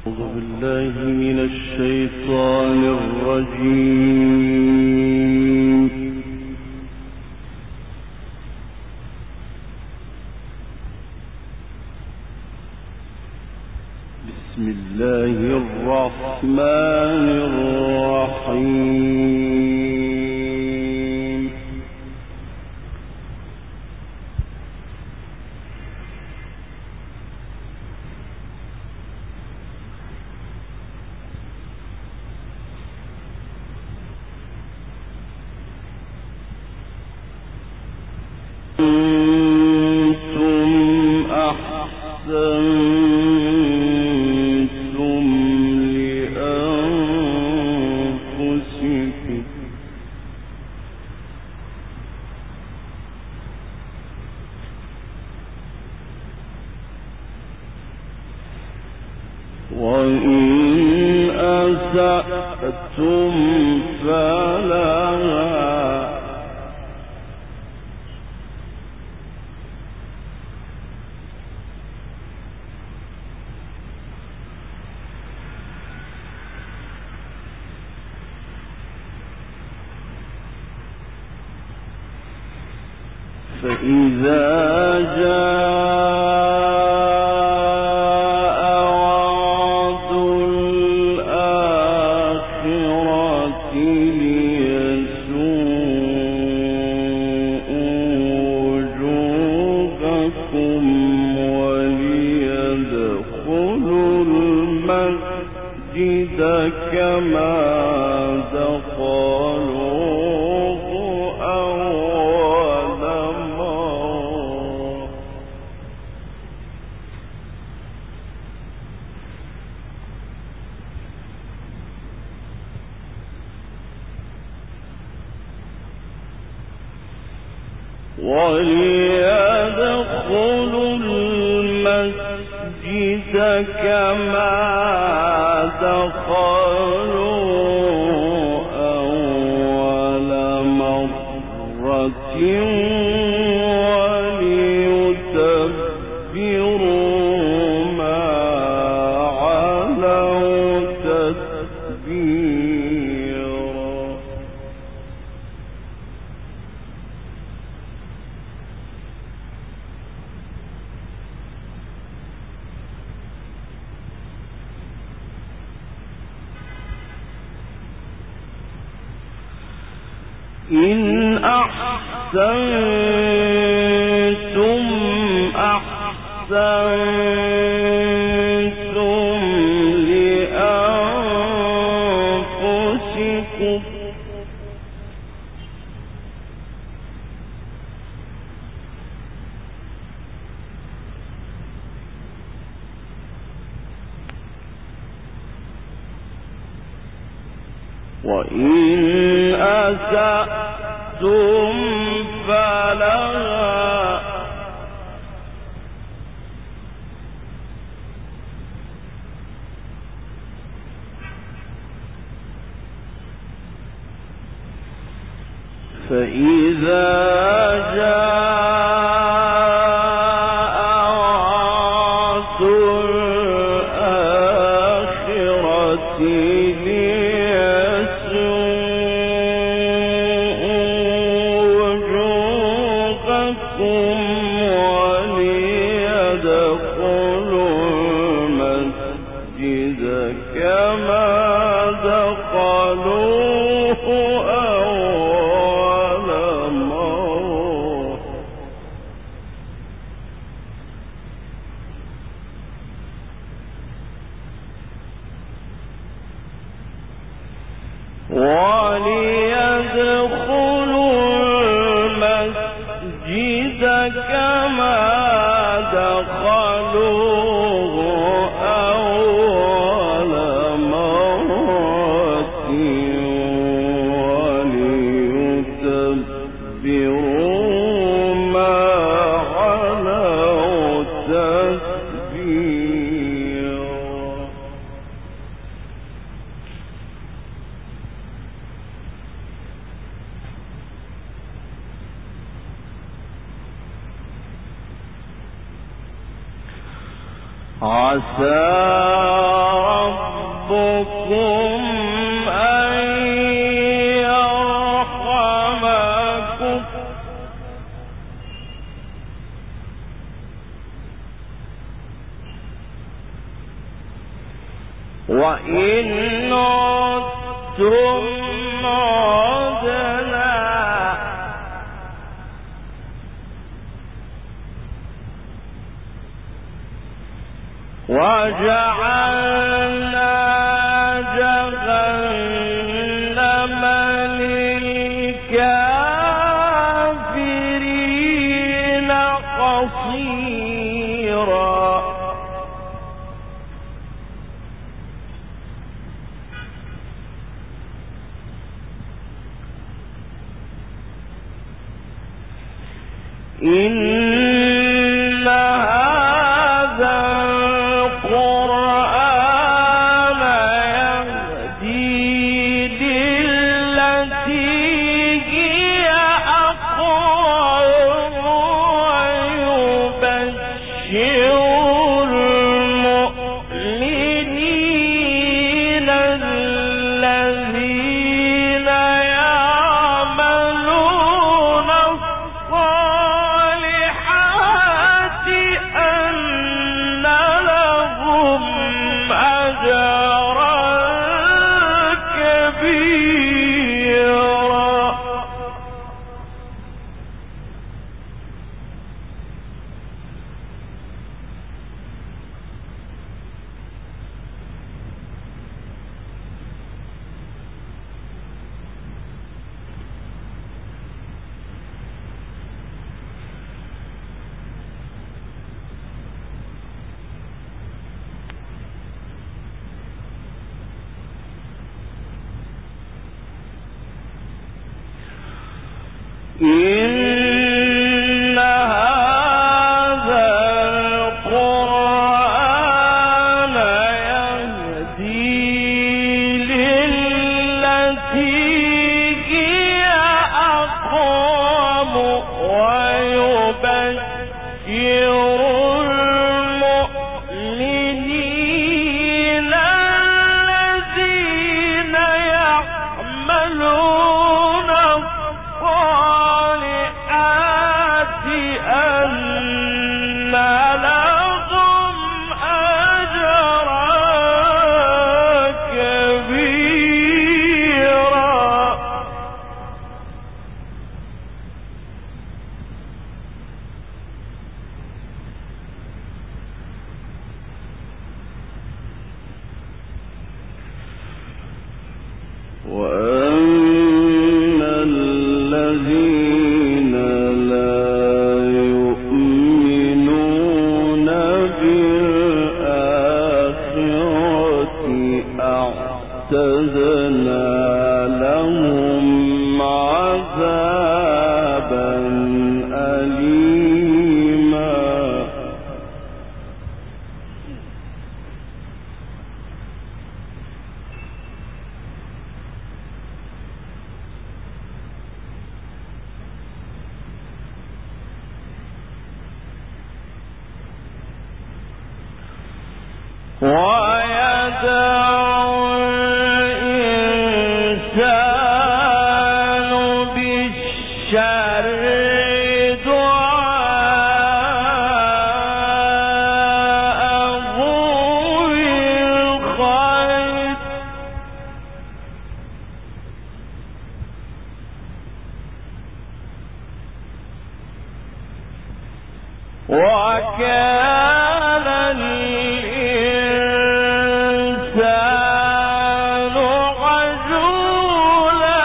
أعوذ بالله من الشيطان الرجيم. بسم الله الرحمن الرحيم. وإن أسأتم فلها فإذا جاء وعد الآخرة ليسوءوا وجوهكم وليدخلوا المسجد كما دخلوه أول مرة وليدخلوا المسجد كما دخلوا أول مرة وليتبروا ما علوا تتبيرا. إن أحسنتم أحسنتم لأنفسكم وإن أسأتم فلها فإذا جاء وعد الآخرة عسى ربكم أن يرحمكم وإن عدتم عدنا وجعلنا جهنم للكافرين حصيرا إن هذا القرآن يهدي للتي هي أقوم ويبشر المؤمنين الذين يعملون الصالحات أن لهم أجرا كبيرا إن هذا القرآن يهدي للتي هي أقوم ويبشر المؤمنين الذين يعملون الصالحات أن لهم أجرا كبيرا وأما الذين لا يؤمنون بالآخرة أعتدنا لهم عذابا أليما ويدعو الإنسان بالشر دعاءه بالخير وكان الإنسان عجولا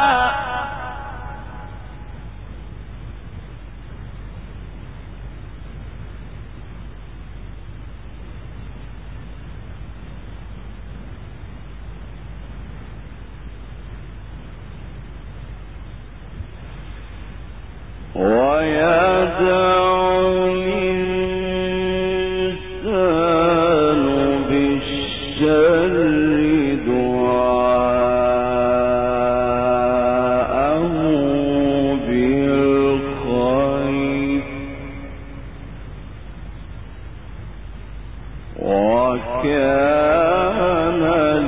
ويدعو الإنسان بالشر دعاءه بالخير وكان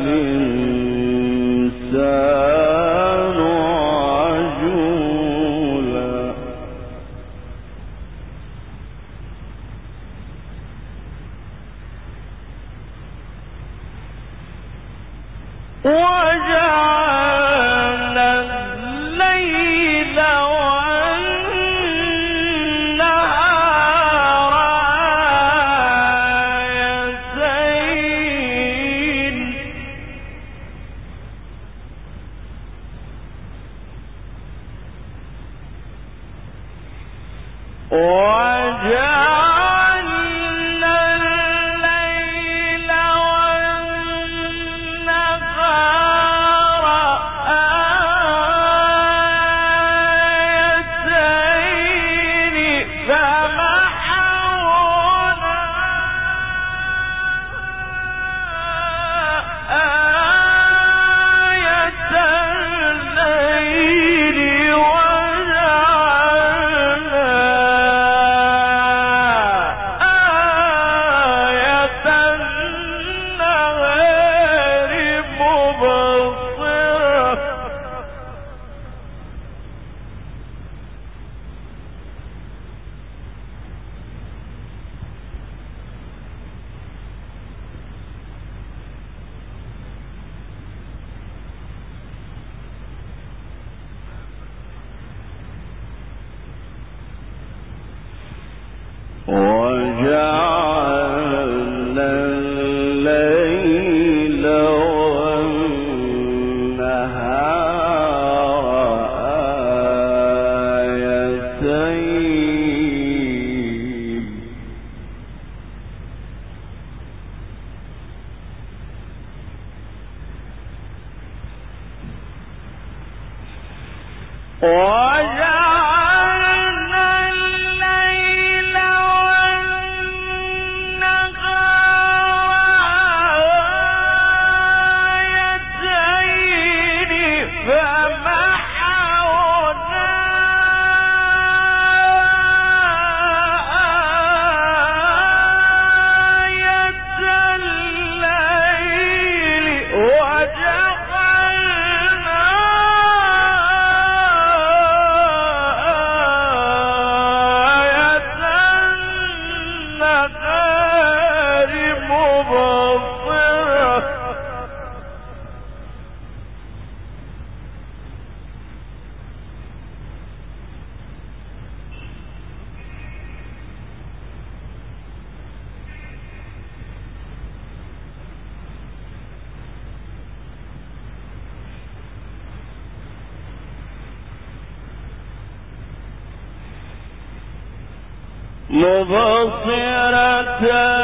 مبصرة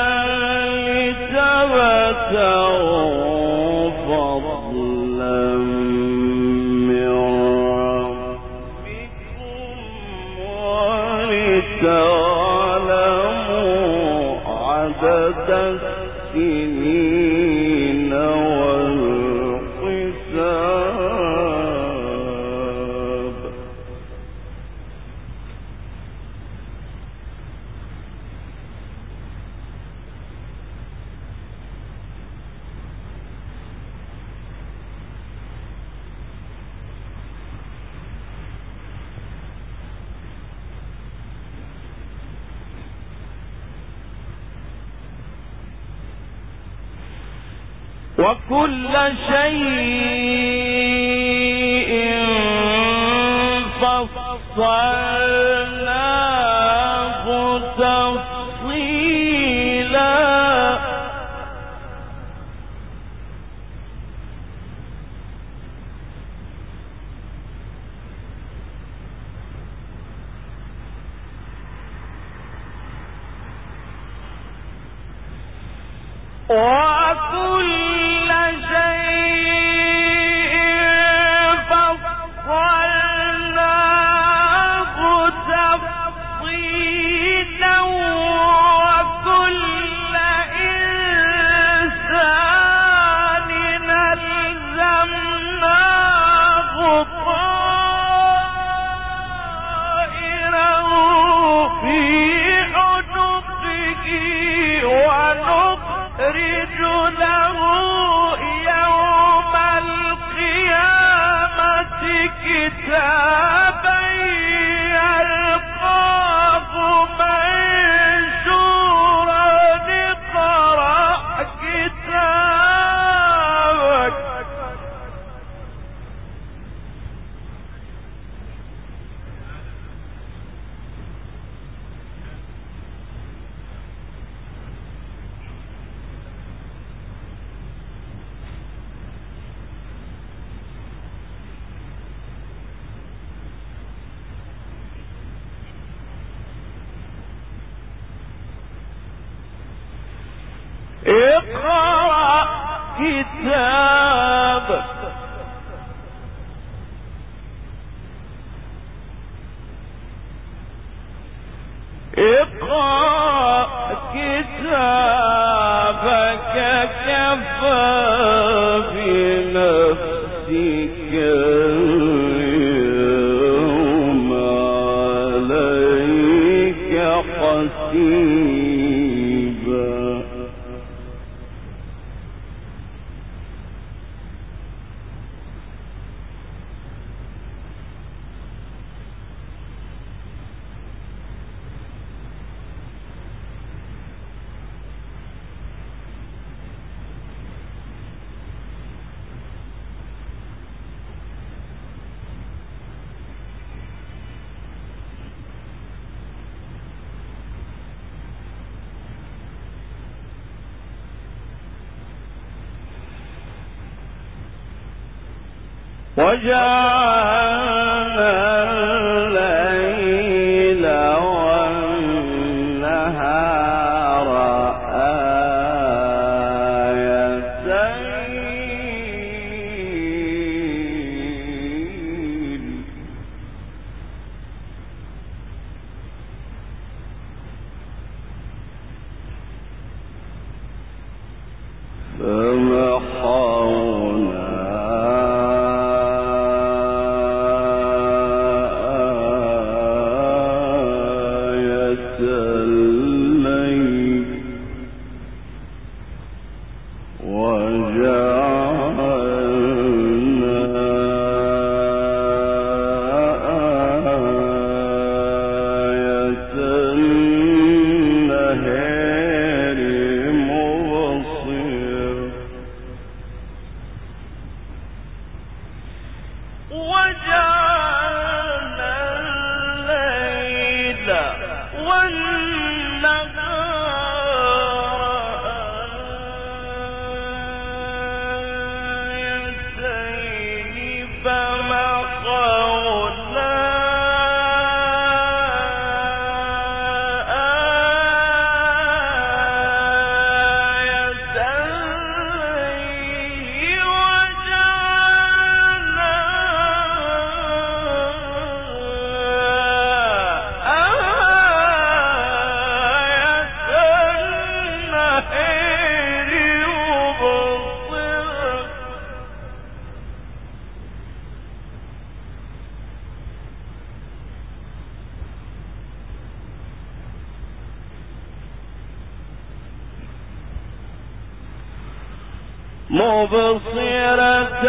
لتبتغوا فضلا من ربكم ولتعلموا عدد السنين والحساب. وكل شيء فصلناه تفصيلا. وكل شيء فصلناه تفصيلا وكل إنسان ألزمناه طائره في عنقه ونخرج له اقرأ كتابك اقرأ كتابك كفى بنفسك اليوم عليك حسيبا. وجعلنا الليل والنهار آيتين فمحونا مبصرة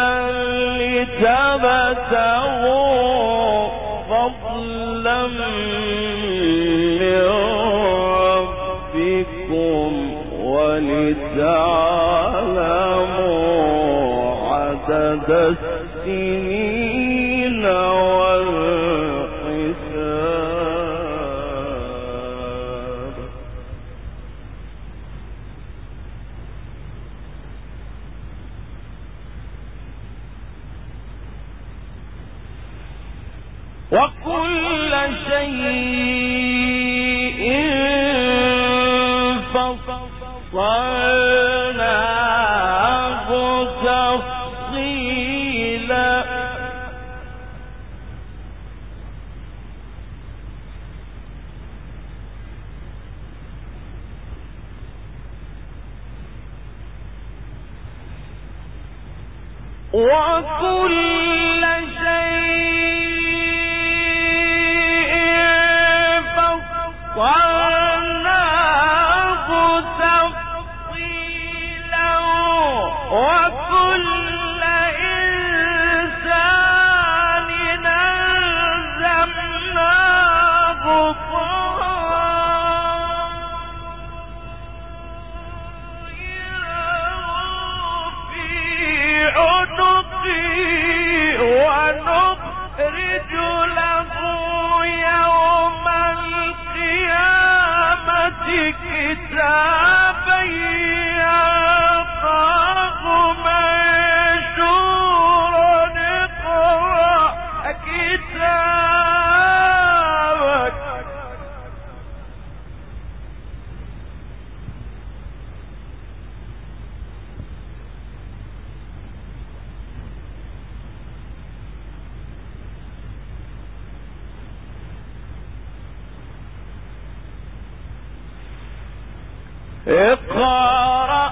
لتبتغوا فضلا من ربكم ولتعلموا عدد السنين والحساب. وكل شيء فصلناه تفصيلا. وكل شيء فصلناه تفصيلا وكل إنسان ألزمناه طائره في عنقه اقرأ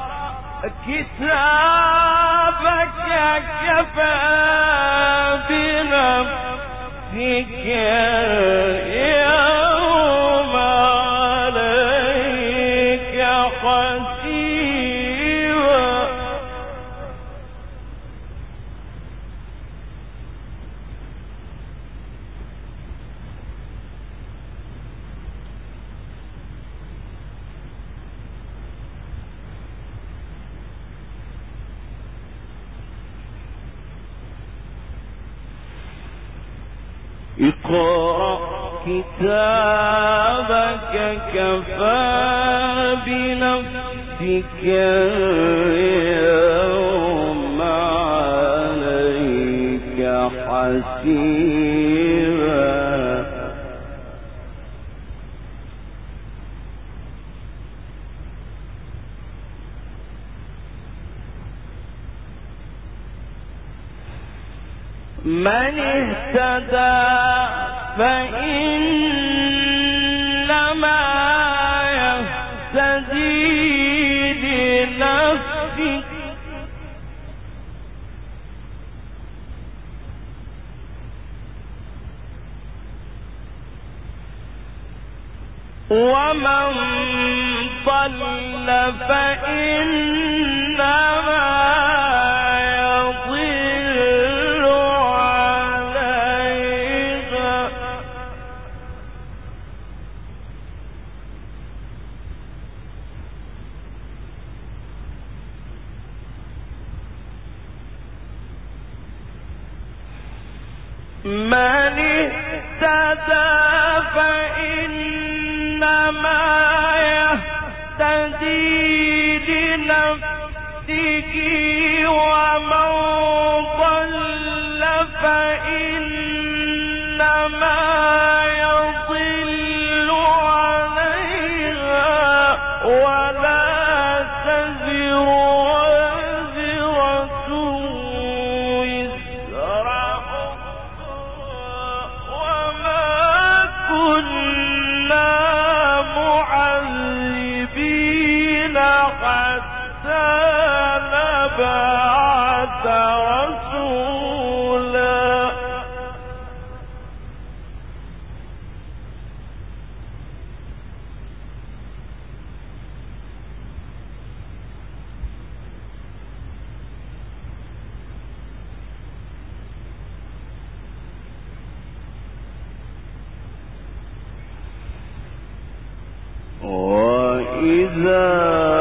كتابك كفى بنفسك اليوم عليك حسيبا. اقرأ كتابك كفى بنفسك اليوم عليك حسيبا. من اهتدى فإنما يهتدي لنفسه ومن ضل فإنما يضل عليها. من اهتدى فإنما يهتدي لنفسه ومن ضل فإنما يضل عليها ولا تزر وازرة وزر أخرى وما كنا معذبين حتى نبعث رسولا. وإذا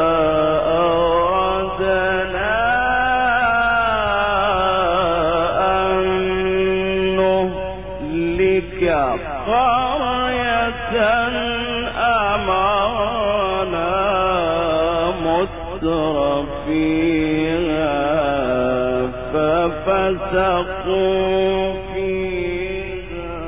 أردنا أن نهلك قرية أمرنا مترفيها ففسقوا فيها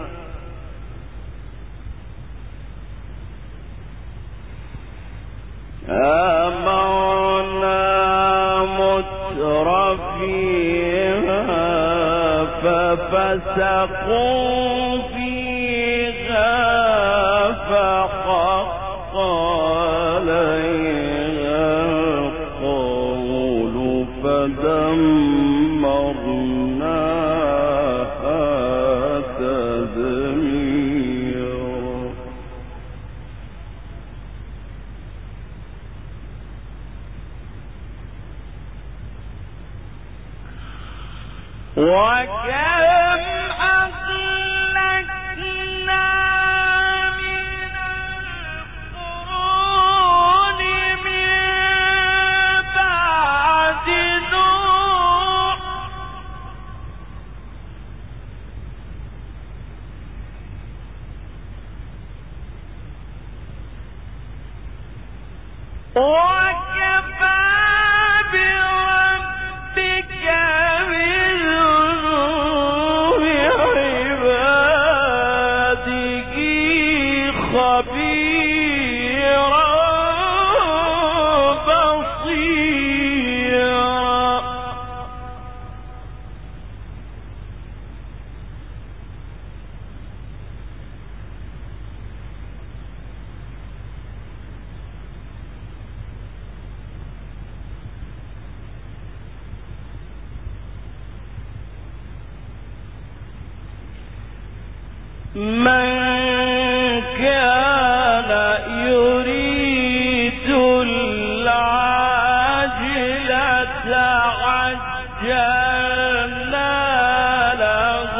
أمرنا مترفيها ففسقوا فيها فحق عليها القول فدمرناها تدميرا. وكم أهلكنا من القرون من بعد نوح وكفى بربك بذنوب عباده خبيرا بصيرا. من كان يريد العاجلة عجلنا له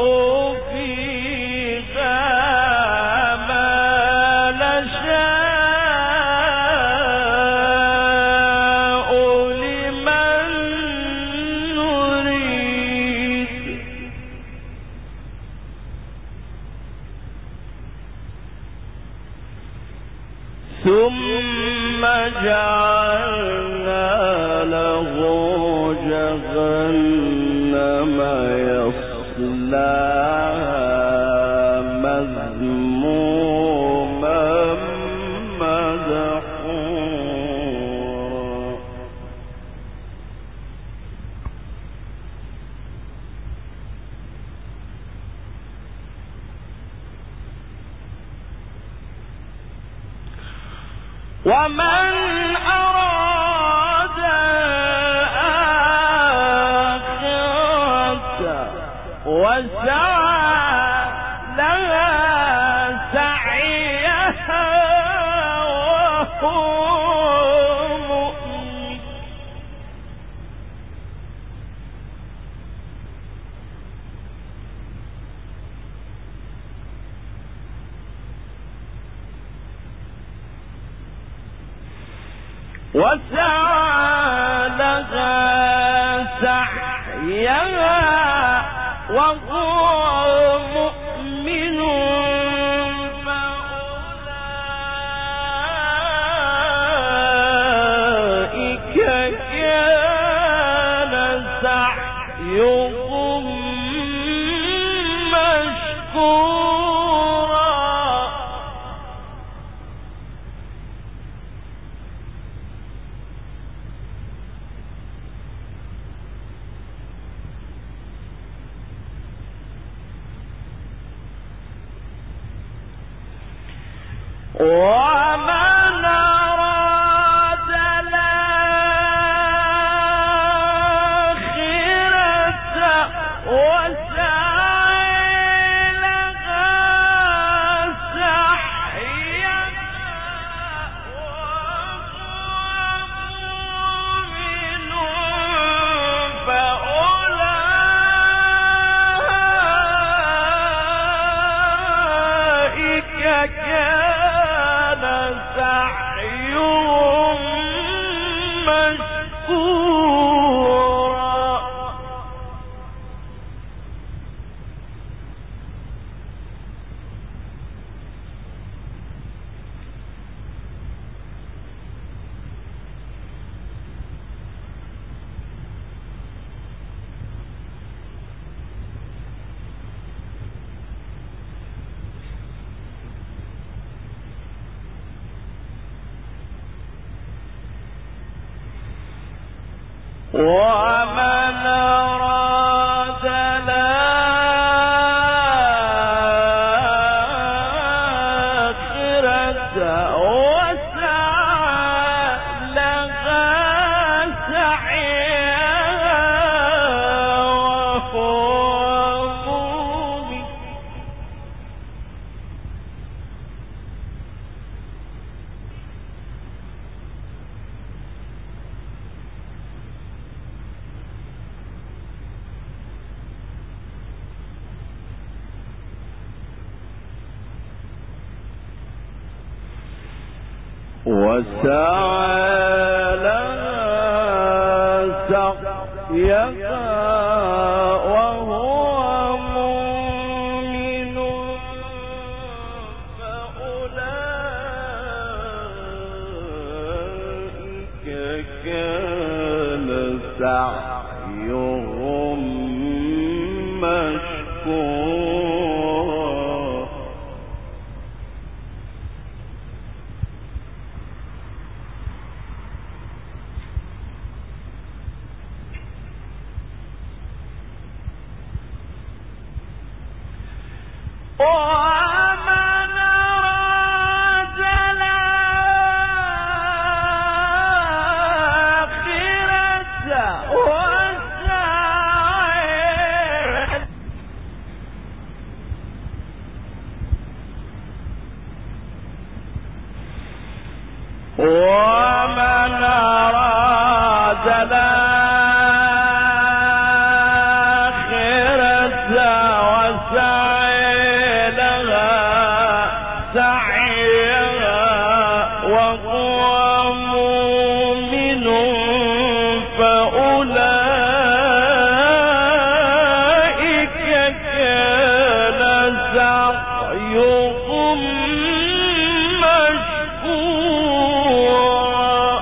فيها ما نشاء لمن نريد ثم جعلنا له جهنم يصلاها مذموما مدحورا ومن أراد الآخرة وسعى لها سعيها وهو مؤمن وسعى لها سعيها وهو مؤمن فأولئك كان سعيهم مشكورا ومن أراد الآخرة وسعى لها سعيها وهو مؤمن فأولئك كان سعيهم مشكورا ومن أراد الآخرة وسعى لها سعيها وهو مؤمن وسعى لها سعيها وهو مؤمن فأولئك كان سعيهم مشكورا ومن أراد الآخرة ومن أراد الآخرة وسعي لها سعيها وهو مؤمن فأولئك كان سعيهم مشكورا.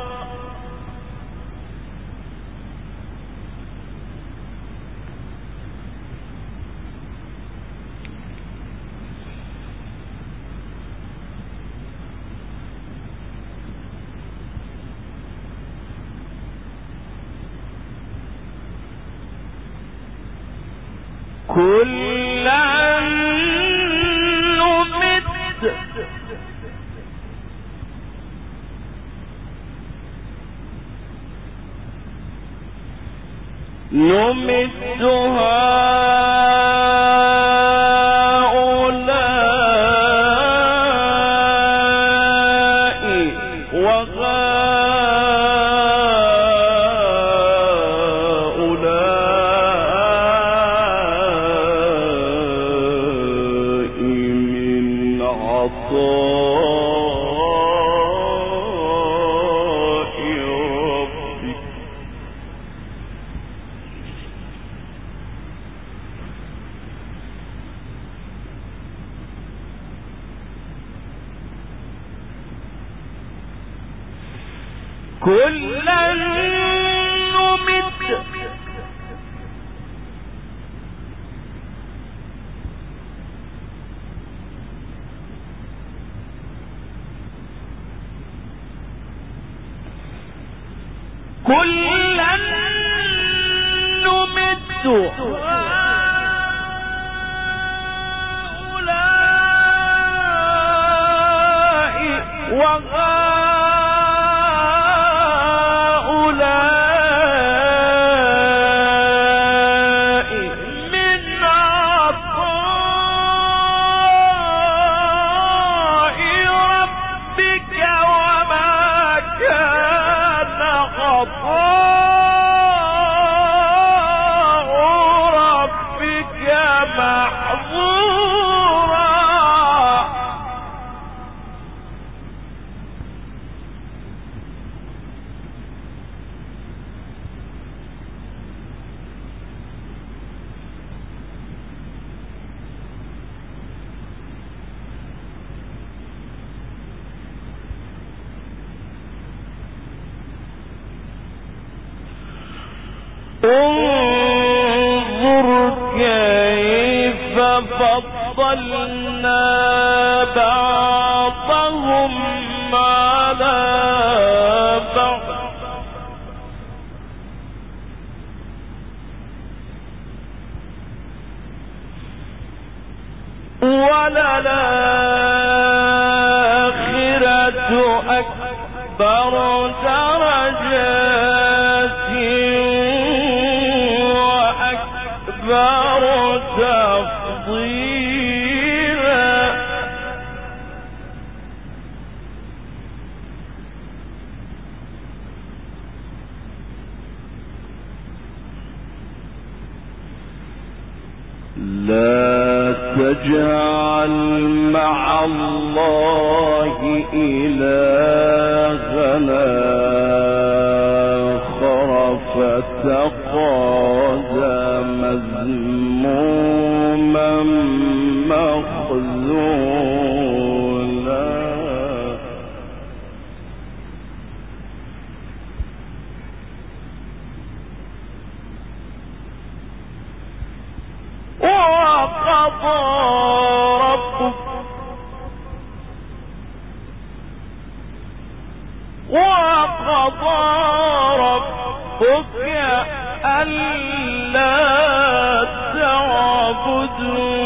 كلا نمد هؤلاء وهؤلاء من عطاء ربك. كلا نمد كلا نمد هؤلاء وهؤلاء من عطاء ربك وما كان عطاء ربك محظورا. انظر كيف فضلنا بعضهم على بعض وللآخرة أكبر درجات وأكبر تفضيلا. لا تجعل مع الله إلهنا آخر فتقعد مذموما مخذولا. وقضى ربك ألا تعبدوا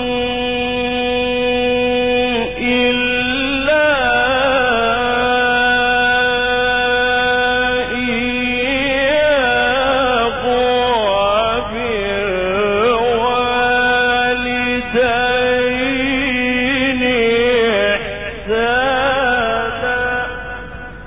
إلا إياه وبالوالدين إحسانا.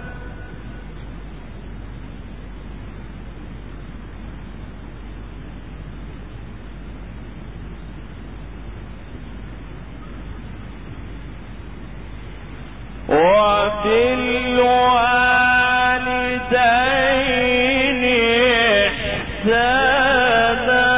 وفي الوالدين إحسانا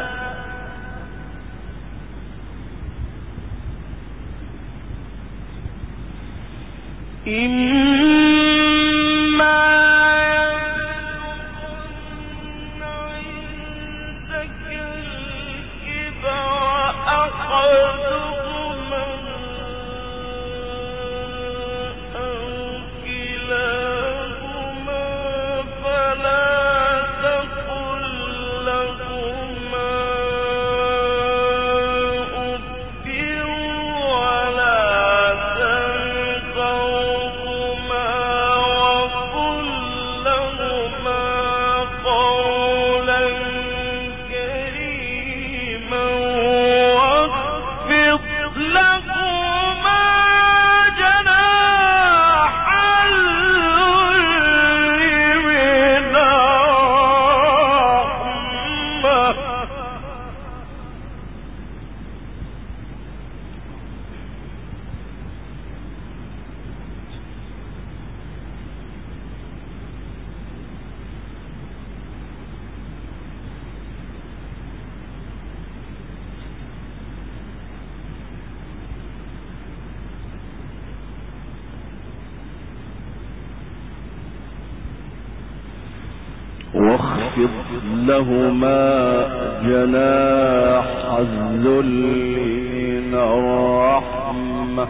واخفض لهما جناح الذل من الرحمة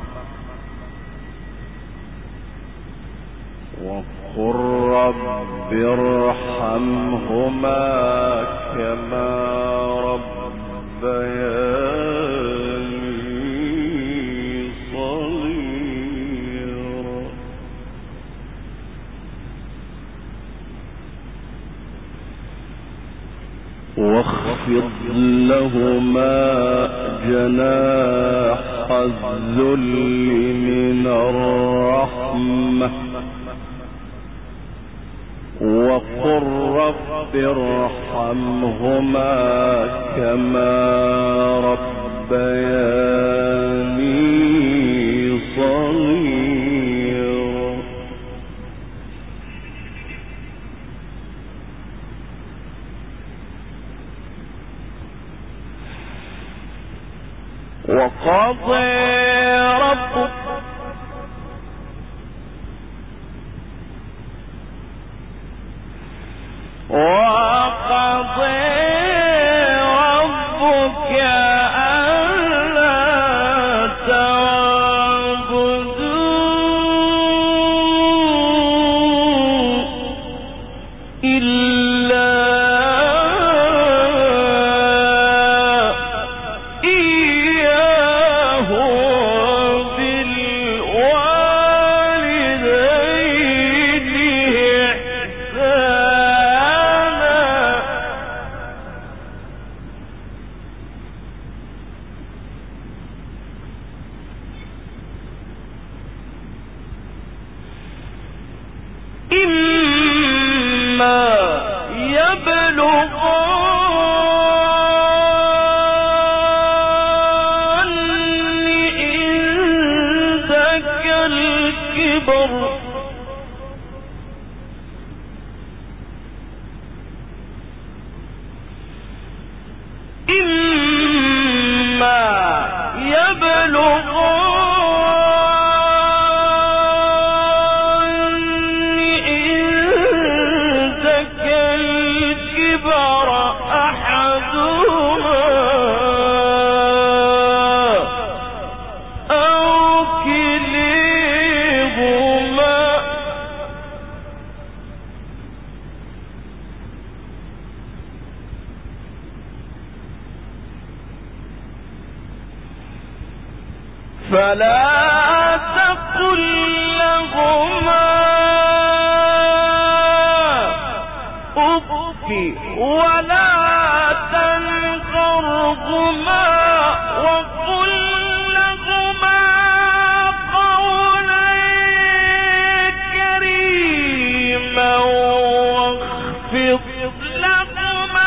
وقل رب ارحمهما كما ربياني صغيرا واخفض لهما جناح الذل من الرحمة وقل رب ارحمهما كما ربياني صغيرا وقضى ربك ألا تعبدوا إلا إياه وبالوالدين إما يبلغن عندك الكبر إما يبلغن فلا تقل لهما أف ولا تنهرهما وقل لهما قولا كريما واخفض لهما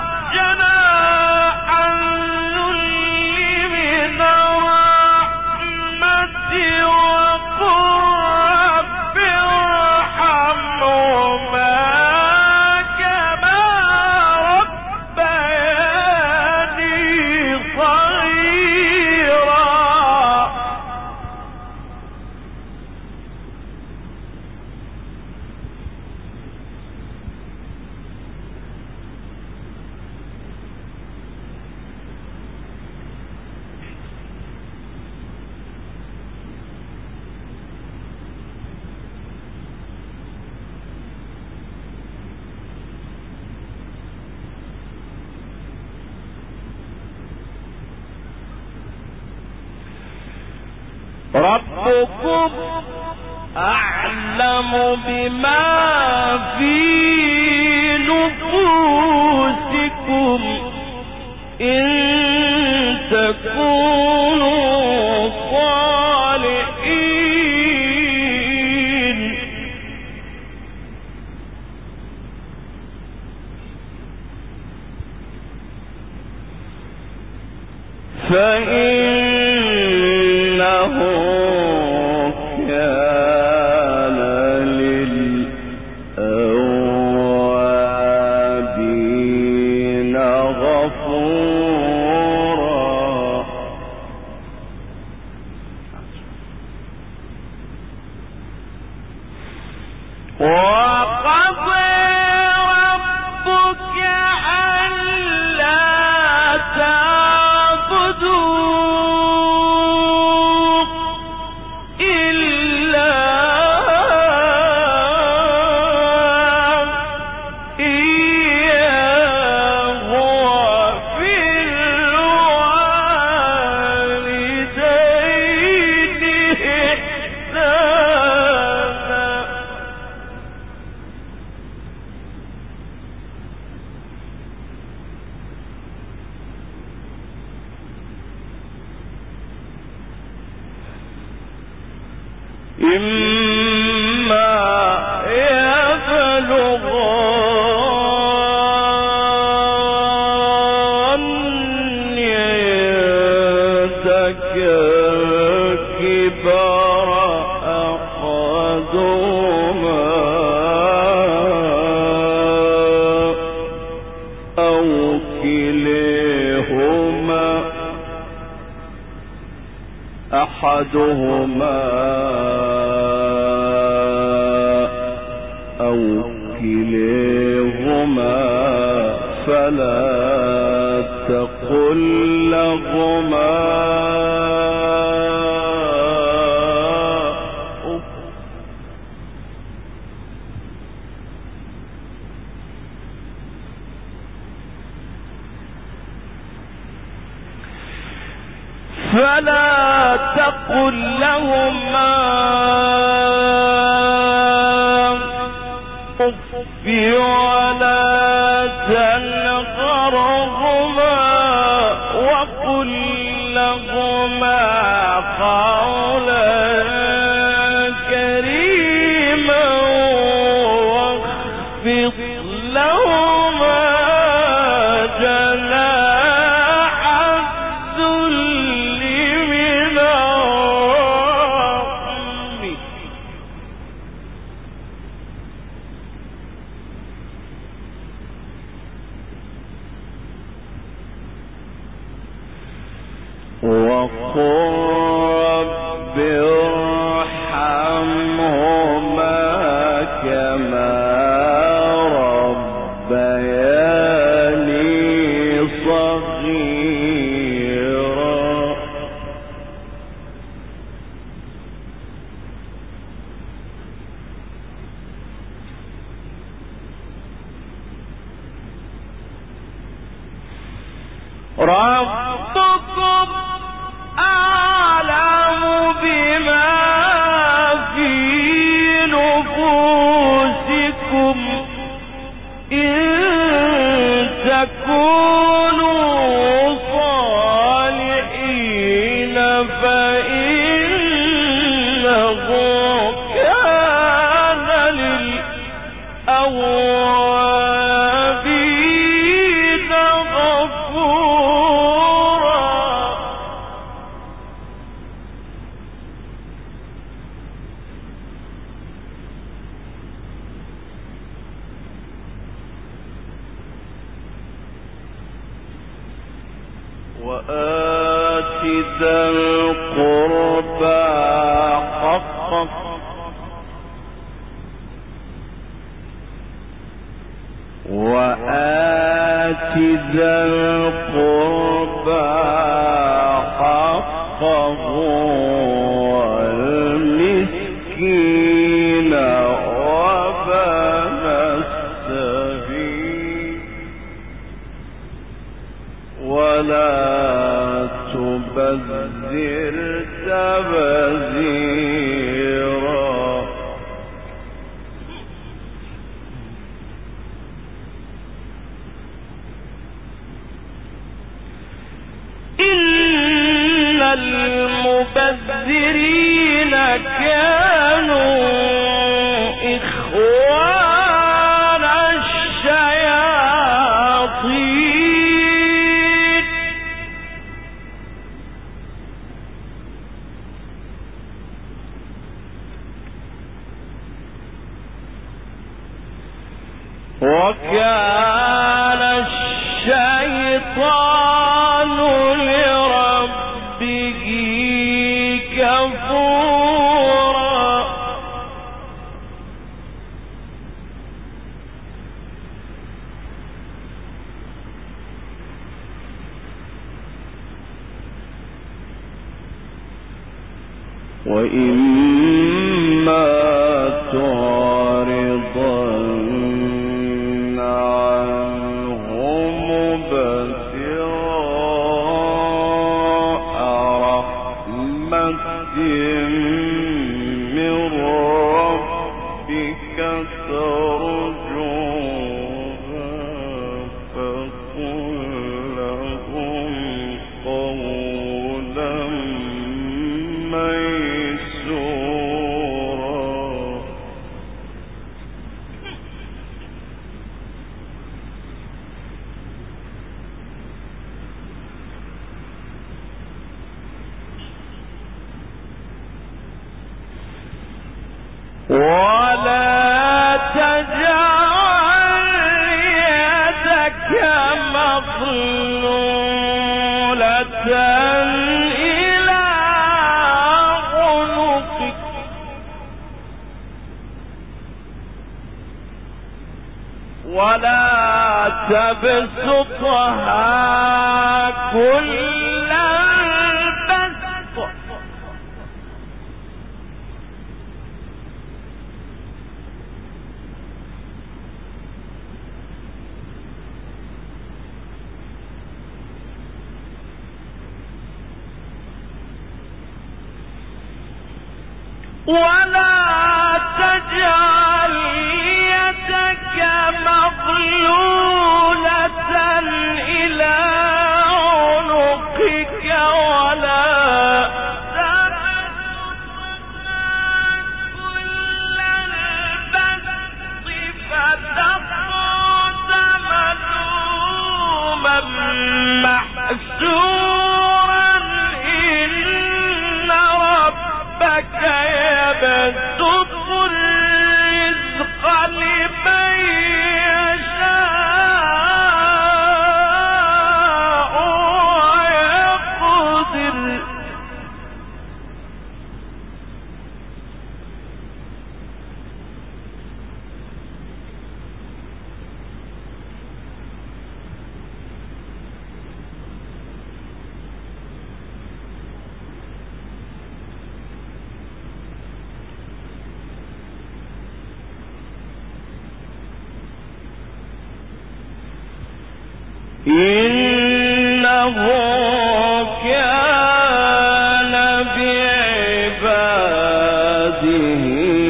جناح الذل من الرحمة وقل ربكم أعلم بما في نفوسكم إن تكونوا صالحين فإنه كان للأوابين غفورا. وقضى ربك ألا تعبدوا إلا إياه وبالوالدين إحسانا. إما يبلغن عندك الكبر أحدهما أو كليهما فلا تقل لهما أف. فلا تقل لهما أف ولا تنهرهما وقل لهما قولا كريما واخفض لهما جناح الذل من الرحمة وقل رب ارحمهما كما ربياني صغيرا. ربكم أعلم بما في نفوسكم إن تكونوا صالحين فإنه كان للأوابين غفورا. وآت ذا القربى حقه وآت ذا القربى حقه والمسكين وابن السبيل ولا تبذر تبذيرا المبذرين كانوا إخوان الشياطين وكان الشيطان لربه كفورا وإما تعرضن عنهم ابتغاء رحمة من ربك ترجوها فقل لهم قولا ميسورا ولا تجعل يدك مغلولة إلى عنقك ولا تبسطها كل البسط ولا تجعل يدك مغلولة إلى عنقك ولا تبسطها كل البسط فتقعد ملوما محسورا إن ربك يبسط الرزق لمن يشاء ويقدر إنه كان بعباده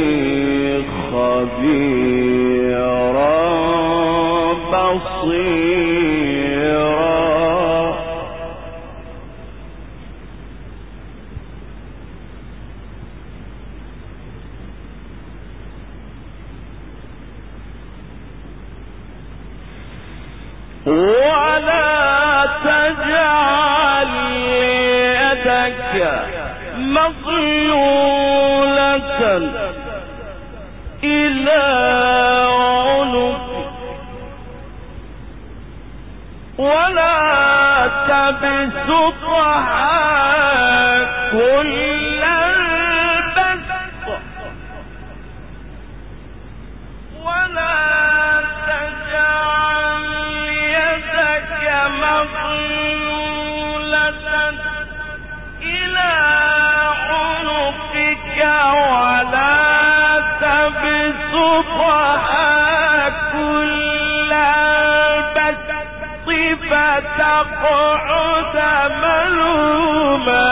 خبيرا بصيرا ولا تجعل يدك مغلولة إلى عنقك ولا تبسطها كل البسط ولا تجعل يدك مغلولة إلى عنقك ولا تبسطها كل البسط فتقعد ملوما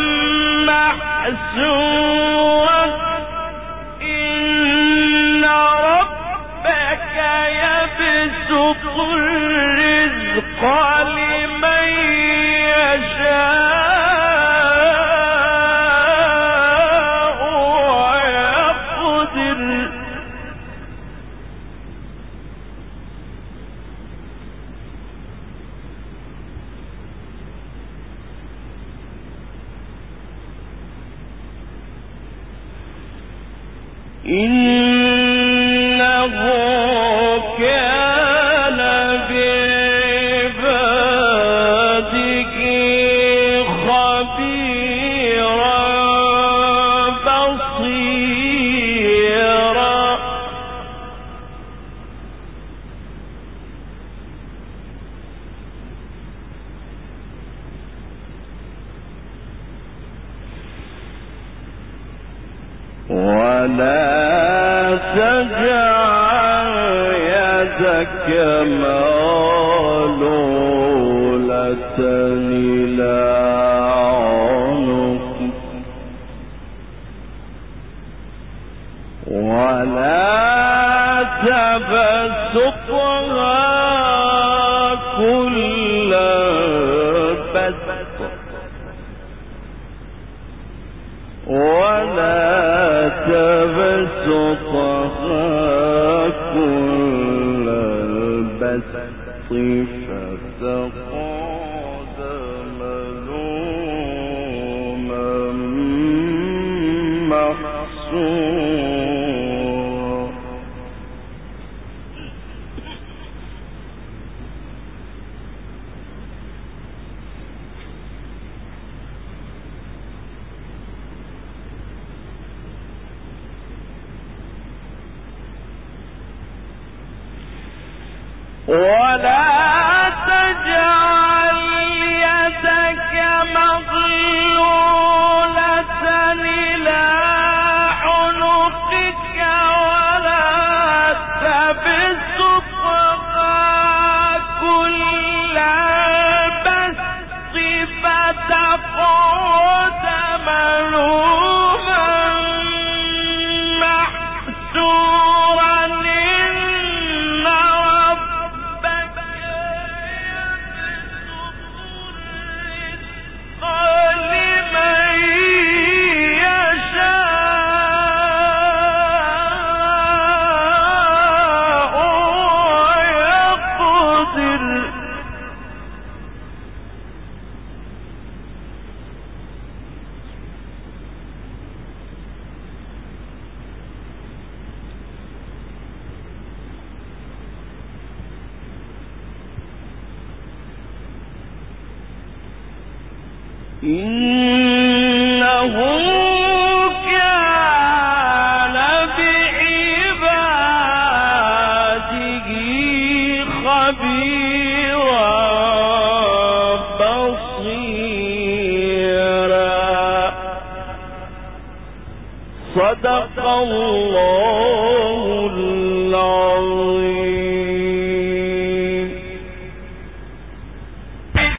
محسورا إن ربك يبسط الرزق لمن يشاء إنه كان بعباده خبيرا بصيرا ولا تجعل يدك مغلولة إلى عنقك ولا تبسطها كل البسط ولا تبسطها كل البسط فتقعد ملوما محسورا ولا تجعل يدك مغلولة إلى عنقك ولا تبسطها كل البسط فتقعد ملوما محسورا إنه كان بعباده خبيرا بصيرا صدق الله العظيم.